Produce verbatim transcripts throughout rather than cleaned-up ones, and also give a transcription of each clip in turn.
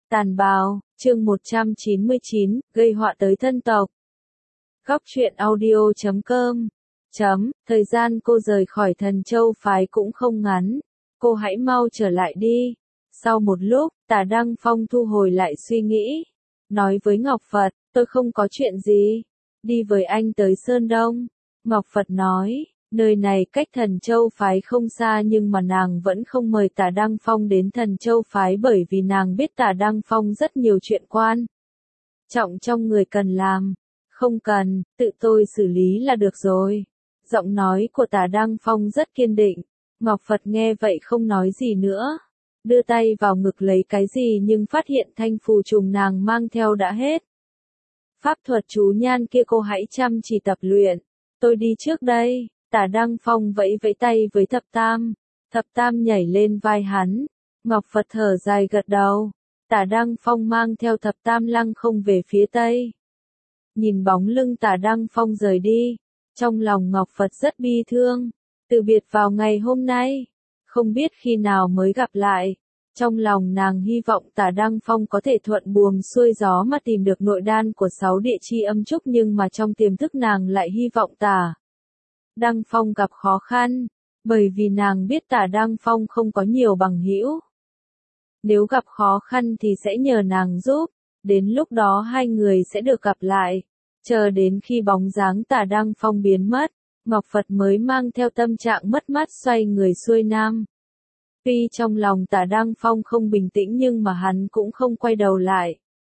Tàn bào, chương một trăm chín mươi chín, gây họa tới thân tộc. Góc truyện audio chấm com chấm, thời gian cô rời khỏi Thần Châu phái cũng không ngắn. Cô hãy mau trở lại đi. Sau một lúc, Tả Đăng Phong thu hồi lại suy nghĩ. Nói với Ngọc Phật, tôi không có chuyện gì. Đi với anh tới Sơn Đông. Ngọc Phật nói, nơi này cách Thần Châu phái không xa nhưng mà nàng vẫn không mời Tả Đăng Phong đến Thần Châu phái bởi vì nàng biết Tả Đăng Phong rất nhiều chuyện quan trọng trong người cần làm. Không cần, tự tôi xử lý là được rồi. Giọng nói của Tả Đăng Phong rất kiên định. Ngọc Phật nghe vậy không nói gì nữa. Đưa tay vào ngực lấy cái gì nhưng phát hiện thanh phù trùng nàng mang theo đã hết. Pháp thuật chú nhan kia cô hãy chăm chỉ tập luyện. Tôi đi trước đây. Tả Đăng Phong vẫy vẫy tay với Thập Tam. Thập Tam nhảy lên vai hắn. Ngọc Phật thở dài gật đầu. Tả Đăng Phong mang theo Thập Tam lăng không về phía tây. Nhìn bóng lưng Tả Đăng Phong rời đi. Trong lòng Ngọc Phật rất bi thương. Từ biệt vào ngày hôm nay. Không biết khi nào mới gặp lại. Trong lòng nàng hy vọng Tả Đăng Phong có thể thuận buồm xuôi gió mà tìm được nội đan của sáu địa chi âm trúc, nhưng mà trong tiềm thức nàng lại hy vọng Tả Đăng Phong gặp khó khăn, bởi vì nàng biết Tả Đăng Phong không có nhiều bằng hữu. Nếu gặp khó khăn thì sẽ nhờ nàng giúp, đến lúc đó hai người sẽ được gặp lại. Chờ đến khi bóng dáng Tả Đăng Phong biến mất, Ngọc Phật mới mang theo tâm trạng mất mát xoay người xuôi nam. Tuy trong lòng Tả Đăng Phong không bình tĩnh nhưng mà hắn cũng không quay đầu lại.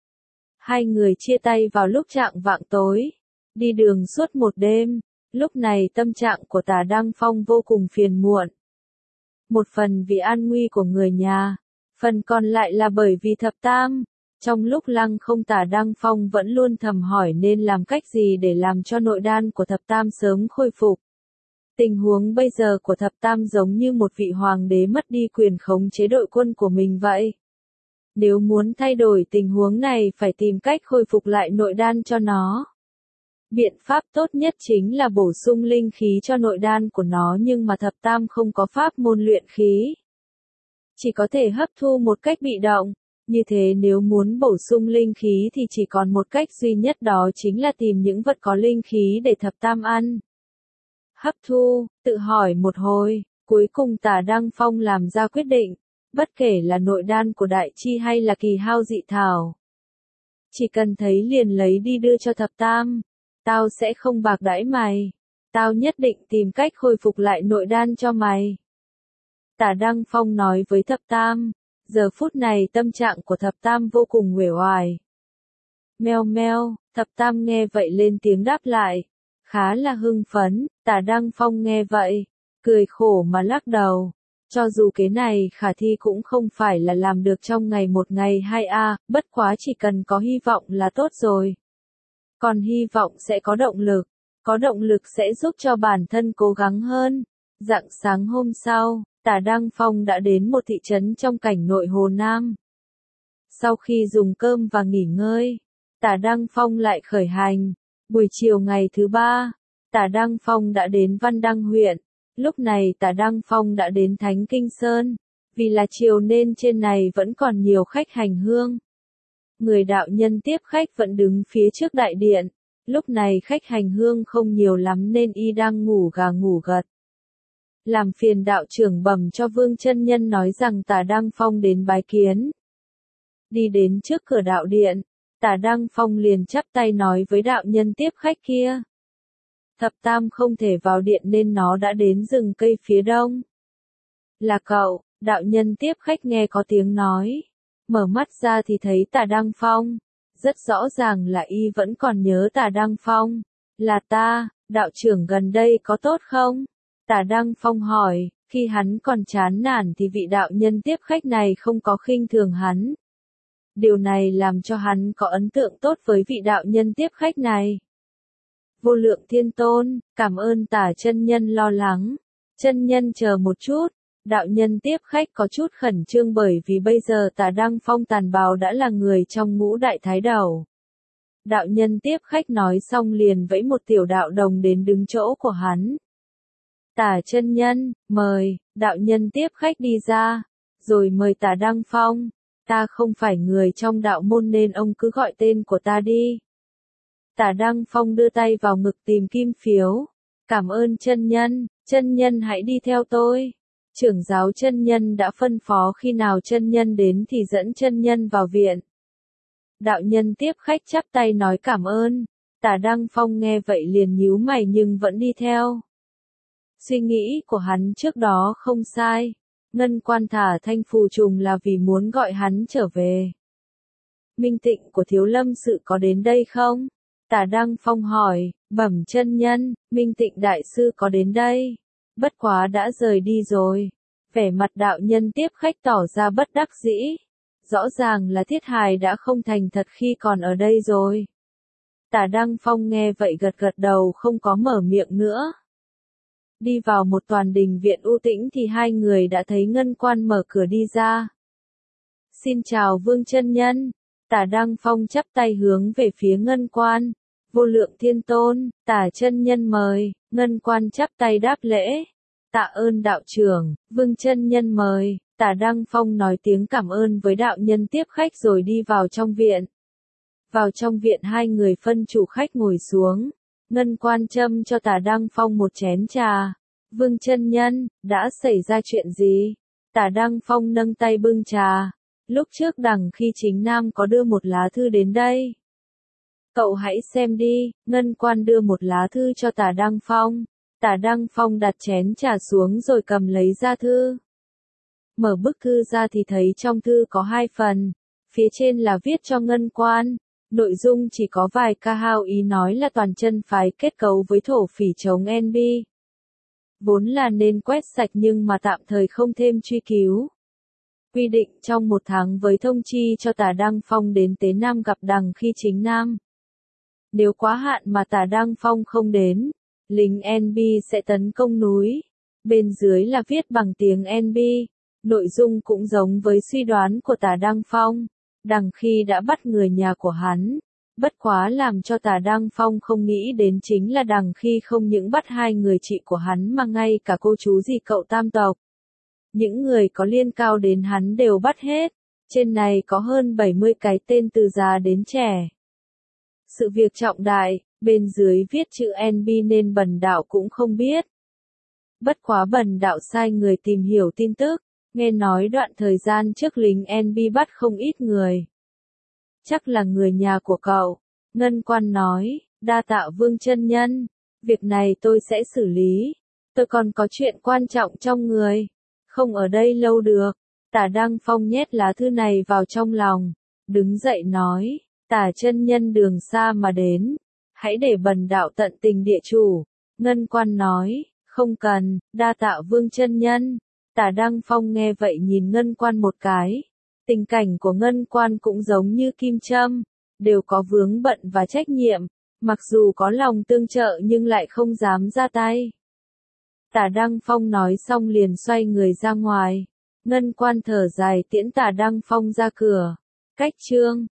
Hai người chia tay vào lúc chạng vạng tối, đi đường suốt một đêm. Lúc này tâm trạng của Tả Đăng Phong vô cùng phiền muộn. Một phần vì an nguy của người nhà, phần còn lại là bởi vì Thập Tam. Trong lúc lăng không, Tả Đăng Phong vẫn luôn thầm hỏi nên làm cách gì để làm cho nội đan của Thập Tam sớm khôi phục. Tình huống bây giờ của Thập Tam giống như một vị hoàng đế mất đi quyền khống chế đội quân của mình vậy. Nếu muốn thay đổi tình huống này phải tìm cách khôi phục lại nội đan cho nó. Biện pháp tốt nhất chính là bổ sung linh khí cho nội đan của nó, nhưng mà Thập Tam không có pháp môn luyện khí. Chỉ có thể hấp thu một cách bị động. Như thế nếu muốn bổ sung linh khí thì chỉ còn một cách duy nhất, đó chính là tìm những vật có linh khí để Thập Tam ăn. Hấp thu, tự hỏi một hồi, cuối cùng Tả Đăng Phong làm ra quyết định, bất kể là nội đan của đại chi hay là kỳ hao dị thảo. Chỉ cần thấy liền lấy đi đưa cho Thập Tam. Tao sẽ không bạc đãi mày. Tao nhất định tìm cách khôi phục lại nội đan cho mày. Tả Đăng Phong nói với Thập Tam. Giờ phút này tâm trạng của Thập Tam vô cùng uể oải. Meo meo, Thập Tam nghe vậy lên tiếng đáp lại. Khá là hưng phấn. Tả Đăng Phong nghe vậy, cười khổ mà lắc đầu. Cho dù cái này khả thi cũng không phải là làm được trong ngày một ngày hai a, bất quá chỉ cần có hy vọng là tốt rồi. Còn hy vọng sẽ có động lực, có động lực sẽ giúp cho bản thân cố gắng hơn. Rạng sáng hôm sau, Tả Đăng Phong đã đến một thị trấn trong cảnh nội Hồ Nam. Sau khi dùng cơm và nghỉ ngơi, Tả Đăng Phong lại khởi hành. Buổi chiều ngày thứ ba, Tả Đăng Phong đã đến Văn Đăng huyện. Lúc này Tả Đăng Phong đã đến Thánh Kinh Sơn. Vì là chiều nên trên này vẫn còn nhiều khách hành hương. Người đạo nhân tiếp khách vẫn đứng phía trước đại điện. Lúc này khách hành hương không nhiều lắm nên y đang ngủ gà ngủ gật. Làm phiền đạo trưởng bẩm cho Vương chân nhân nói rằng Tả Đăng Phong đến bái kiến. Đi đến trước cửa đạo điện, Tả Đăng Phong liền chắp tay nói với đạo nhân tiếp khách kia. Thập Tam không thể vào điện nên nó đã đến rừng cây phía đông. Là cậu, đạo nhân tiếp khách nghe có tiếng nói. Mở mắt ra thì thấy Tả Đăng Phong. Rất rõ ràng là y vẫn còn nhớ Tả Đăng Phong. Là ta, đạo trưởng gần đây có tốt không? Tả Đăng Phong hỏi. Khi hắn còn chán nản thì vị đạo nhân tiếp khách này không có khinh thường hắn. Điều này làm cho hắn có ấn tượng tốt với vị đạo nhân tiếp khách này. Vô Lượng Thiên Tôn, cảm ơn Tả chân nhân lo lắng. Chân nhân chờ một chút. Đạo nhân tiếp khách có chút khẩn trương bởi vì bây giờ Tả Đăng Phong tàn bào đã là người trong ngũ đại thái đầu. Đạo nhân tiếp khách nói xong liền vẫy một tiểu đạo đồng đến đứng chỗ của hắn. Tả chân nhân, mời, đạo nhân tiếp khách đi ra, rồi mời Tả Đăng Phong. Ta không phải người trong đạo môn nên ông cứ gọi tên của ta đi. Tả Đăng Phong đưa tay vào ngực tìm kim phiếu. Cảm ơn chân nhân, chân nhân hãy đi theo tôi. Trưởng giáo chân nhân đã phân phó khi nào chân nhân đến thì dẫn chân nhân vào viện. Đạo nhân tiếp khách chắp tay nói cảm ơn. Tả Đăng Phong nghe vậy liền nhíu mày nhưng vẫn đi theo. Suy nghĩ của hắn trước đó không sai. Ngân Quan thả thanh phù trùng là vì muốn gọi hắn trở về. Minh Tịnh của Thiếu Lâm Sự có đến đây không? Tả Đăng Phong hỏi, bẩm chân nhân, Minh Tịnh đại sư có đến đây. Bất quá đã rời đi rồi. Vẻ mặt đạo nhân tiếp khách tỏ ra bất đắc dĩ. Rõ ràng là Thiết Hài đã không thành thật khi còn ở đây rồi. Tả Đăng Phong nghe vậy gật gật đầu không có mở miệng nữa. Đi vào một toàn đình viện u tĩnh thì hai người đã thấy Ngân Quan mở cửa đi ra. Xin chào Vương chân nhân. Tả Đăng Phong chắp tay hướng về phía Ngân Quan. Vô lượng thiên tôn, Tả chân nhân mời. Ngân Quan chắp tay đáp lễ. Tạ ơn đạo trưởng, Vương chân nhân mời. Tả Đăng Phong nói tiếng cảm ơn với đạo nhân tiếp khách rồi đi vào trong viện. Vào trong viện hai người phân chủ khách ngồi xuống. Ngân Quan châm cho Tả Đăng Phong một chén trà. Vương chân nhân, đã xảy ra chuyện gì? Tả Đăng Phong nâng tay bưng trà. Lúc trước đằng khi Chính Nam có đưa một lá thư đến đây. Cậu hãy xem đi. Ngân Quan đưa một lá thư cho Tả Đăng Phong. Tả Đăng Phong đặt chén trà xuống rồi cầm lấy ra thư. Mở bức thư ra thì thấy trong thư có hai phần. Phía trên là viết cho Ngân Quan. Nội dung chỉ có vài ca hao ý nói là toàn chân phái kết cấu với thổ phỉ chống en bê. Vốn là nên quét sạch nhưng mà tạm thời không thêm truy cứu. Quy định trong một tháng với thông chi cho Tả Đăng Phong đến Tế Nam gặp đằng khi Chính Nam. Nếu quá hạn mà Tả Đăng Phong không đến, lính en bê sẽ tấn công núi. Bên dưới là viết bằng tiếng en bê. Nội dung cũng giống với suy đoán của Tả Đăng Phong. Đằng khi đã bắt người nhà của hắn. Bất quá làm cho Tả Đăng Phong không nghĩ đến chính là đằng khi không những bắt hai người chị của hắn mà ngay cả cô chú dì cậu tam tộc. Những người có liên cao đến hắn đều bắt hết. Trên này có hơn bảy mươi cái tên từ già đến trẻ. Sự việc trọng đại, bên dưới viết chữ en bê nên Bần Đạo cũng không biết. Bất quá Bần Đạo sai người tìm hiểu tin tức. Nghe nói đoạn thời gian trước lính en bê bắt không ít người. Chắc là người nhà của cậu. Ngân Quan nói, đa tạ Vương chân nhân. Việc này tôi sẽ xử lý. Tôi còn có chuyện quan trọng trong người. Không ở đây lâu được. Tả Đăng Phong nhét lá thư này vào trong lòng. Đứng dậy nói, Tả chân nhân đường xa mà đến. Hãy để Bần Đạo tận tình địa chủ. Ngân Quan nói, không cần, đa tạ Vương chân nhân. Tả Đăng Phong nghe vậy nhìn Ngân Quan một cái. Tình cảnh của Ngân Quan cũng giống như kim châm, đều có vướng bận và trách nhiệm, mặc dù có lòng tương trợ nhưng lại không dám ra tay. Tả Đăng Phong nói xong liền xoay người ra ngoài. Ngân Quan thở dài tiễn Tả Đăng Phong ra cửa. Cách chương